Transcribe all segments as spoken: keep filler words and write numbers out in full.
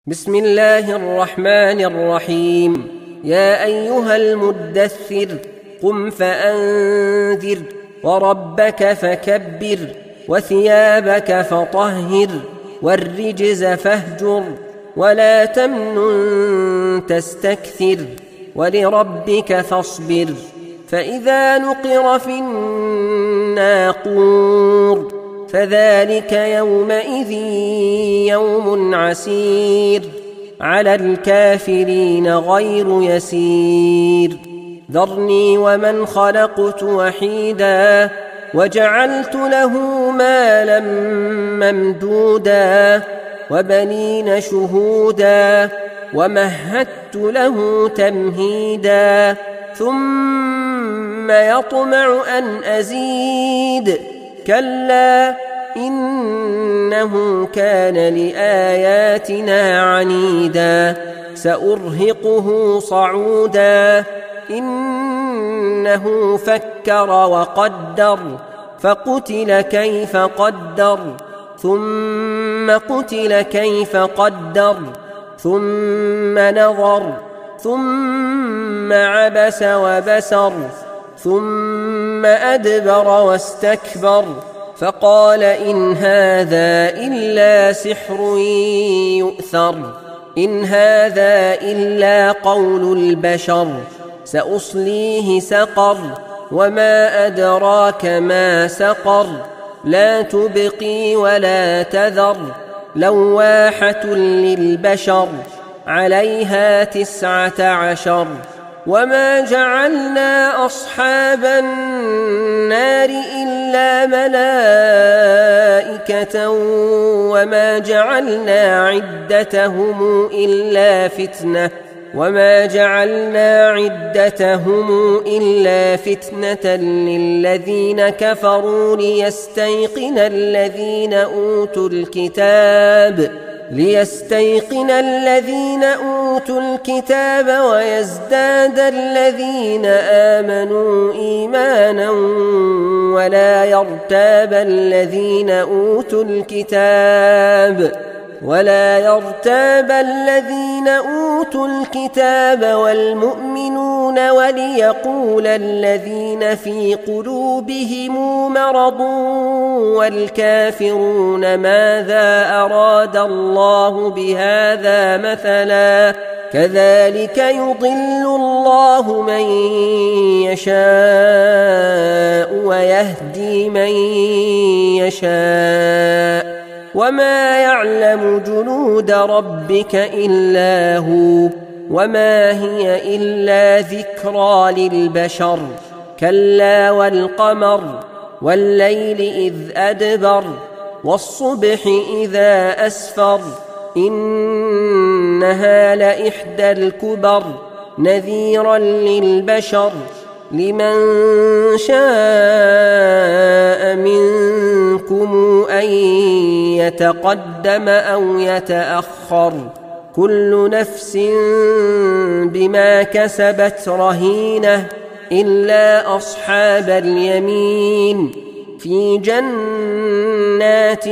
بسم الله الرحمن الرحيم. يا أيها المدثر قم فأنذر وربك فكبر وثيابك فطهر والرجز فاهجر ولا تمنن تستكثر ولربك فاصبر. فإذا نقر في الناقور فذلك يومئذ يوم عسير على الكافرين غير يسير. ذرني ومن خلقت وحيدا وجعلت له مالا ممدودا وبنين شهودا ومهدت له تمهيدا ثم يطمع أن أزيد كلا إنه كان لآياتنا عنيدا سأرهقه صعودا. إنه فكر وقدر فقتل كيف قدر ثم قتل كيف قدر ثم نظر ثم عبس وبسر ثم أدبر واستكبر فقال إن هذا إلا سحر يؤثر إن هذا إلا قول البشر سأصليه سقر وما أدراك ما سقر لا تبقي ولا تذر لواحة للبشر عليها تسعة عشر. وما جعلنا أصحاب النار إلا ملائكة وما جعلنا عدتهم إلا فتنة وما جعلنا عدتهم إلا فتنة للذين كفروا ليستيقن الذين أوتوا الكتاب ليستيقن الذين أوتوا الكتاب ويزداد الذين آمنوا إيمانا ولا يرتاب الذين أوتوا الكتاب ولا يرتاب الذين أوتوا الكتاب والمؤمنون وليقول الذين في قلوبهم مرض والكافرون ماذا أراد الله بهذا مثلا كذلك يضل الله من يشاء ويهدي من يشاء وما يعلم جنود ربك إلا هو وما هي إلا ذكرى للبشر. كلا والقمر والليل إذ أدبر والصبح إذا أسفر إنها لإحدى الكبر نذيرا للبشر لمن شاء منكم أن يتقدم أو يتأخر كل نفس بما كسبت رهينة إلا أصحاب اليمين في جنات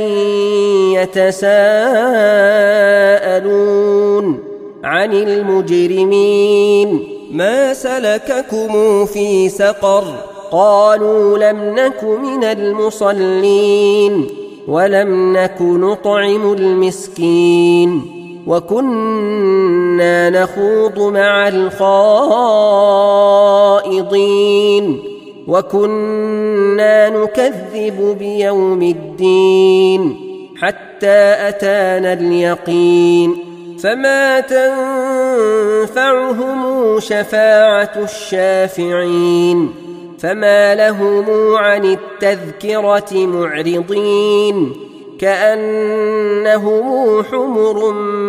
يتساءلون عن المجرمين ما سلككم في سقر قالوا لم نك من المصلين ولم نك نطعم المسكين وكنا نخوض مع الخائضين وكنا نكذب بيوم الدين حتى أتانا اليقين فما تنفعهم شفاعة الشافعين فما لهم عن التذكرة معرضين كأنهم حمر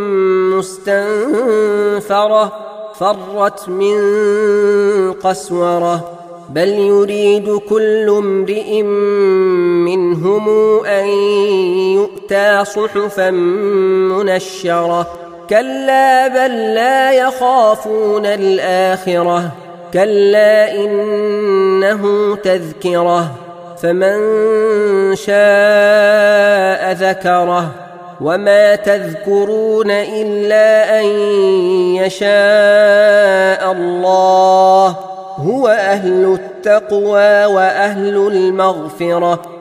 مستنفرة فرت من قسورة بل يريد كل امرئ منهم أن يؤتى صحفا منشرة كلا بل لا يخافون الآخرة كلا إنه تذكرة فمن شاء ذكره وما تذكرون إلا أن يشاء الله، هو أهل التقوى وأهل المغفرة.